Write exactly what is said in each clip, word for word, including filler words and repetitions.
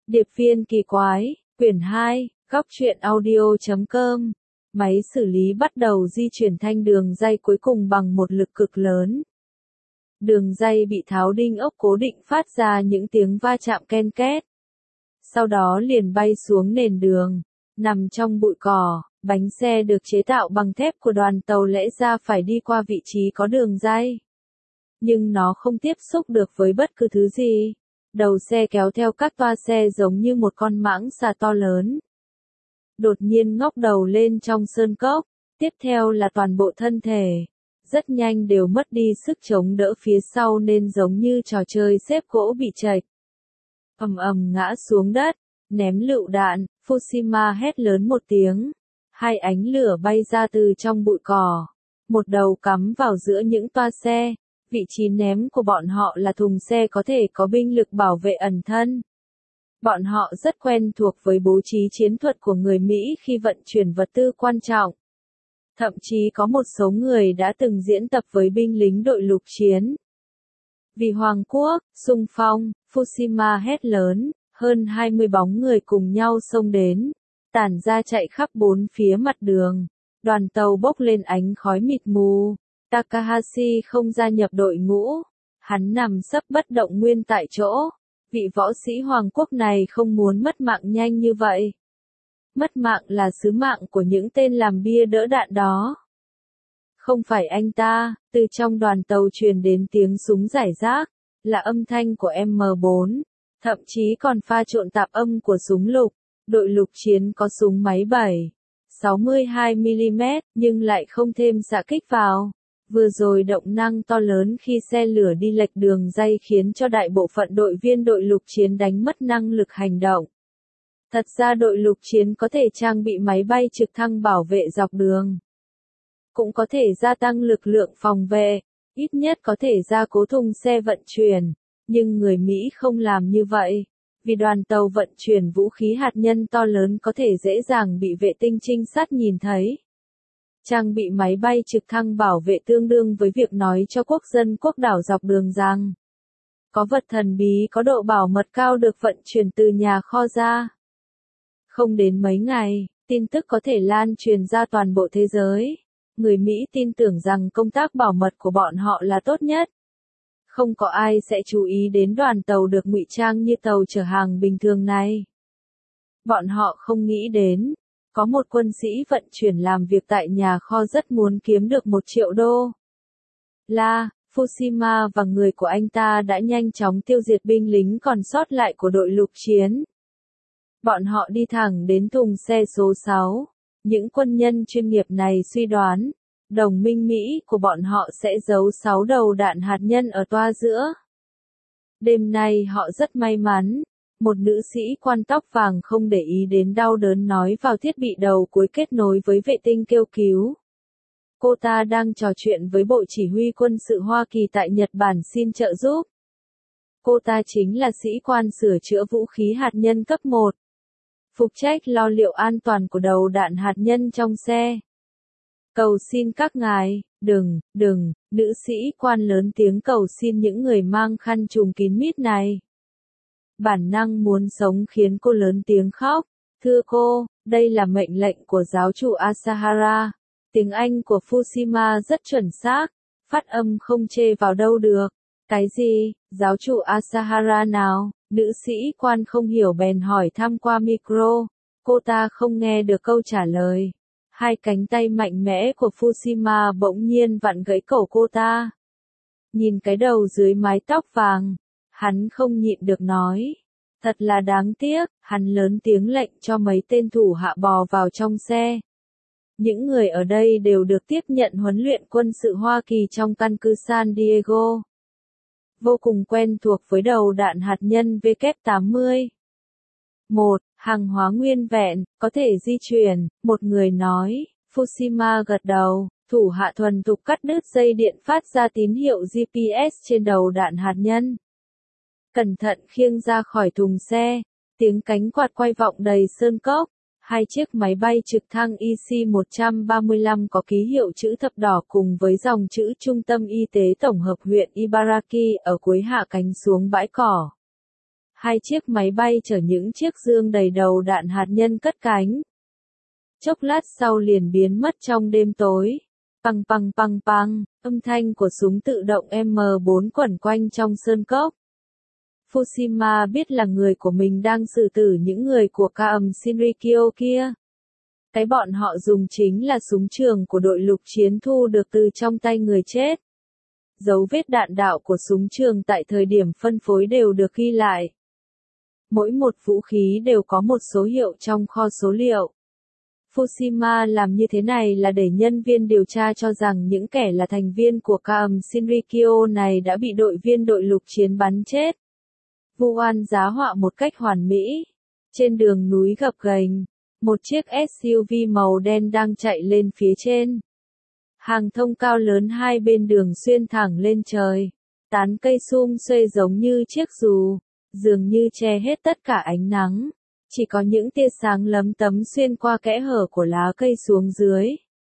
Điệp viên kỳ quái, quyển hai, góc truyện audio chấm com. Máy xử lý bắt đầu di chuyển thanh đường ray cuối cùng bằng một lực cực lớn. Đường ray bị tháo đinh ốc cố định phát ra những tiếng va chạm ken két. Sau đó liền bay xuống nền đường, nằm trong bụi cỏ. Bánh xe được chế tạo bằng thép của đoàn tàu lẽ ra phải đi qua vị trí có đường ray. Nhưng nó không tiếp xúc được với bất cứ thứ gì. Đầu xe kéo theo các toa xe giống như một con mãng xà to lớn. Đột nhiên ngóc đầu lên trong sơn cốc, tiếp theo là toàn bộ thân thể. Rất nhanh đều mất đi sức chống đỡ phía sau nên giống như trò chơi xếp gỗ bị chệch. Ầm ầm ngã xuống đất, ném lựu đạn, Fukushima hét lớn một tiếng. Hai ánh lửa bay ra từ trong bụi cỏ. Một đầu cắm vào giữa những toa xe. Vị trí ném của bọn họ là thùng xe có thể có binh lực bảo vệ ẩn thân. Bọn họ rất quen thuộc với bố trí chiến thuật của người Mỹ khi vận chuyển vật tư quan trọng. Thậm chí có một số người đã từng diễn tập với binh lính đội lục chiến. Vì Hoàng quốc, xung phong, Fukushima hét lớn, hơn hai mươi bóng người cùng nhau xông đến, tản ra chạy khắp bốn phía mặt đường. Đoàn tàu bốc lên ánh khói mịt mù. Takahashi không gia nhập đội ngũ. Hắn nằm sấp bất động nguyên tại chỗ. Vị võ sĩ Hoàng quốc này không muốn mất mạng nhanh như vậy. Mất mạng là sứ mạng của những tên làm bia đỡ đạn đó. Không phải anh ta, từ trong đoàn tàu truyền đến tiếng súng rải rác, là âm thanh của M bốn, thậm chí còn pha trộn tạp âm của súng lục. Đội lục chiến có súng máy bảy, sáu mươi hai mi li mét, nhưng lại không thêm xạ kích vào. Vừa rồi động năng to lớn khi xe lửa đi lệch đường ray khiến cho đại bộ phận đội viên đội lục chiến đánh mất năng lực hành động. Thật ra đội lục chiến có thể trang bị máy bay trực thăng bảo vệ dọc đường. Cũng có thể gia tăng lực lượng phòng vệ, ít nhất có thể gia cố thùng xe vận chuyển. Nhưng người Mỹ không làm như vậy. Vì đoàn tàu vận chuyển vũ khí hạt nhân to lớn có thể dễ dàng bị vệ tinh trinh sát nhìn thấy. Trang bị máy bay trực thăng bảo vệ tương đương với việc nói cho quốc dân quốc đảo dọc đường rằng có vật thần bí có độ bảo mật cao được vận chuyển từ nhà kho ra. Không đến mấy ngày, tin tức có thể lan truyền ra toàn bộ thế giới. Người Mỹ tin tưởng rằng công tác bảo mật của bọn họ là tốt nhất. Không có ai sẽ chú ý đến đoàn tàu được ngụy trang như tàu chở hàng bình thường này. Bọn họ không nghĩ đến, có một quân sĩ vận chuyển làm việc tại nhà kho rất muốn kiếm được một triệu đô. La, Fukushima và người của anh ta đã nhanh chóng tiêu diệt binh lính còn sót lại của đội lục chiến. Bọn họ đi thẳng đến thùng xe số sáu. Những quân nhân chuyên nghiệp này suy đoán, đồng minh Mỹ của bọn họ sẽ giấu sáu đầu đạn hạt nhân ở toa giữa. Đêm nay họ rất may mắn. Một nữ sĩ quan tóc vàng không để ý đến đau đớn nói vào thiết bị đầu cuối kết nối với vệ tinh kêu cứu. Cô ta đang trò chuyện với Bộ Chỉ huy Quân sự Hoa Kỳ tại Nhật Bản xin trợ giúp. Cô ta chính là sĩ quan sửa chữa vũ khí hạt nhân cấp một. Phụ trách lo liệu an toàn của đầu đạn hạt nhân trong xe. Cầu xin các ngài, đừng, đừng, nữ sĩ quan lớn tiếng cầu xin những người mang khăn trùm kín mít này. Bản năng muốn sống khiến cô lớn tiếng khóc. Thưa cô, đây là mệnh lệnh của giáo chủ Asahara. Tiếng Anh của Fukushima rất chuẩn xác. Phát âm không chê vào đâu được. Cái gì, giáo chủ Asahara nào? Nữ sĩ quan không hiểu bèn hỏi thăm qua micro. Cô ta không nghe được câu trả lời. Hai cánh tay mạnh mẽ của Fukushima bỗng nhiên vặn gãy cổ cô ta. Nhìn cái đầu dưới mái tóc vàng. Hắn không nhịn được nói. Thật là đáng tiếc, hắn lớn tiếng lệnh cho mấy tên thủ hạ bò vào trong xe. Những người ở đây đều được tiếp nhận huấn luyện quân sự Hoa Kỳ trong căn cứ San Diego. Vô cùng quen thuộc với đầu đạn hạt nhân W tám mươi. một. Hàng hóa nguyên vẹn, có thể di chuyển, một người nói. Fukushima gật đầu, thủ hạ thuần thục cắt đứt dây điện phát ra tín hiệu G P S trên đầu đạn hạt nhân. Cẩn thận khiêng ra khỏi thùng xe, tiếng cánh quạt quay vọng đầy sơn cốc. Hai chiếc máy bay trực thăng I C một ba lăm có ký hiệu chữ thập đỏ cùng với dòng chữ Trung tâm Y tế Tổng hợp huyện Ibaraki ở cuối hạ cánh xuống bãi cỏ. Hai chiếc máy bay chở những chiếc dương đầy đầu đạn hạt nhân cất cánh. Chốc lát sau liền biến mất trong đêm tối. Păng păng păng păng, âm thanh của súng tự động M bốn quẩn quanh trong sơn cốc. Fukushima biết là người của mình đang xử tử những người của Kaum Shinrikyo kia. Cái bọn họ dùng chính là súng trường của đội lục chiến thu được từ trong tay người chết. Dấu vết đạn đạo của súng trường tại thời điểm phân phối đều được ghi lại. Mỗi một vũ khí đều có một số hiệu trong kho số liệu. Fukushima làm như thế này là để nhân viên điều tra cho rằng những kẻ là thành viên của Kaum Shinrikyo này đã bị đội viên đội lục chiến bắn chết. Vu oan giá họa một cách hoàn mỹ. Trên đường núi gập ghềnh, một chiếc ét u vê màu đen đang chạy lên phía trên. Hàng thông cao lớn hai bên đường xuyên thẳng lên trời. Tán cây sum xuê giống như chiếc dù, dường như che hết tất cả ánh nắng. Chỉ có những tia sáng lấm tấm xuyên qua kẽ hở của lá cây xuống dưới.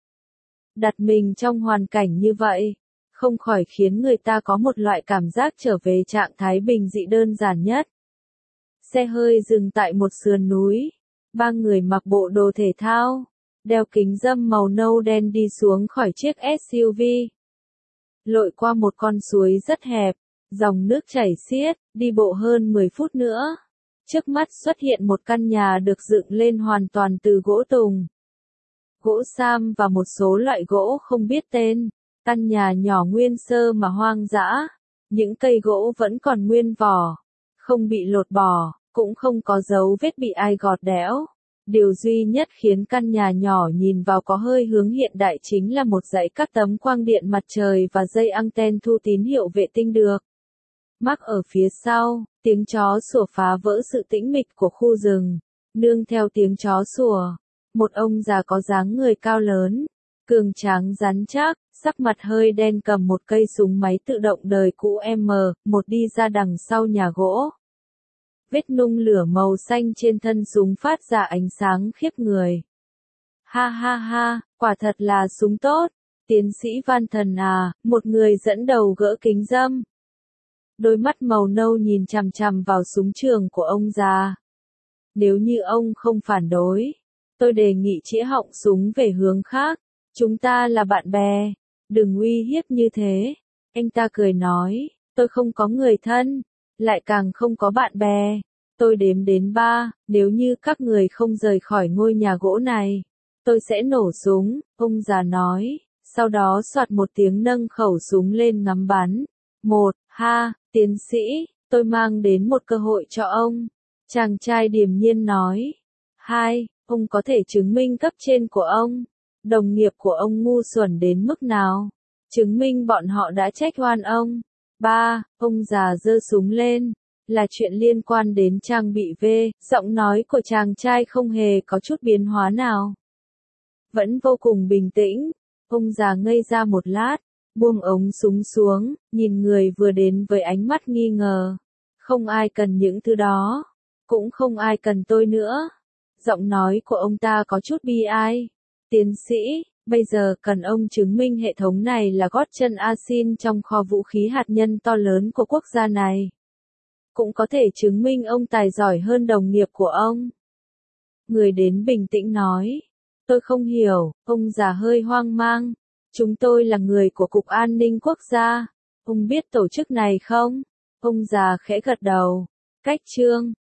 Đặt mình trong hoàn cảnh như vậy, không khỏi khiến người ta có một loại cảm giác trở về trạng thái bình dị đơn giản nhất. Xe hơi dừng tại một sườn núi. Ba người mặc bộ đồ thể thao, đeo kính râm màu nâu đen đi xuống khỏi chiếc ét u vê. Lội qua một con suối rất hẹp, dòng nước chảy xiết, đi bộ hơn mười phút nữa. Trước mắt xuất hiện một căn nhà được dựng lên hoàn toàn từ gỗ tùng, gỗ sam và một số loại gỗ không biết tên. Căn nhà nhỏ nguyên sơ mà hoang dã, những cây gỗ vẫn còn nguyên vỏ, không bị lột bỏ, cũng không có dấu vết bị ai gọt đẽo. Điều duy nhất khiến căn nhà nhỏ nhìn vào có hơi hướng hiện đại chính là một dãy các tấm quang điện mặt trời và dây anten thu tín hiệu vệ tinh được mắc ở phía sau. Tiếng chó sủa phá vỡ sự tĩnh mịch của khu rừng. Nương theo tiếng chó sủa, một ông già có dáng người cao lớn, cường tráng rắn chắc, sắc mặt hơi đen cầm một cây súng máy tự động đời cũ M một đi ra đằng sau nhà gỗ. Vết nung lửa màu xanh trên thân súng phát ra ánh sáng khiếp người. Ha ha ha, quả thật là súng tốt. Tiến sĩ Văn Thần à, một người dẫn đầu gỡ kính râm. Đôi mắt màu nâu nhìn chằm chằm vào súng trường của ông già. Nếu như ông không phản đối, tôi đề nghị chĩa họng súng về hướng khác. Chúng ta là bạn bè, đừng uy hiếp như thế. Anh ta cười nói, tôi không có người thân, lại càng không có bạn bè. Tôi đếm đến ba, nếu như các người không rời khỏi ngôi nhà gỗ này, tôi sẽ nổ súng, ông già nói, sau đó soạt một tiếng nâng khẩu súng lên ngắm bắn. Một, ha, tiến sĩ, tôi mang đến một cơ hội cho ông. Chàng trai điềm nhiên nói. Hai, ông có thể chứng minh cấp trên của ông, đồng nghiệp của ông ngu xuẩn đến mức nào, chứng minh bọn họ đã trách oan ông. Ba, ông già giơ súng lên, là chuyện liên quan đến trang bị V, giọng nói của chàng trai không hề có chút biến hóa nào. Vẫn vô cùng bình tĩnh, ông già ngây ra một lát, buông ống súng xuống, nhìn người vừa đến với ánh mắt nghi ngờ. Không ai cần những thứ đó, cũng không ai cần tôi nữa. Giọng nói của ông ta có chút bi ai. Tiến sĩ, bây giờ cần ông chứng minh hệ thống này là gót chân Asin trong kho vũ khí hạt nhân to lớn của quốc gia này. Cũng có thể chứng minh ông tài giỏi hơn đồng nghiệp của ông. Người đến bình tĩnh nói. Tôi không hiểu, ông già hơi hoang mang. Chúng tôi là người của Cục An ninh Quốc gia. Ông biết tổ chức này không? Ông già khẽ gật đầu. Cách chương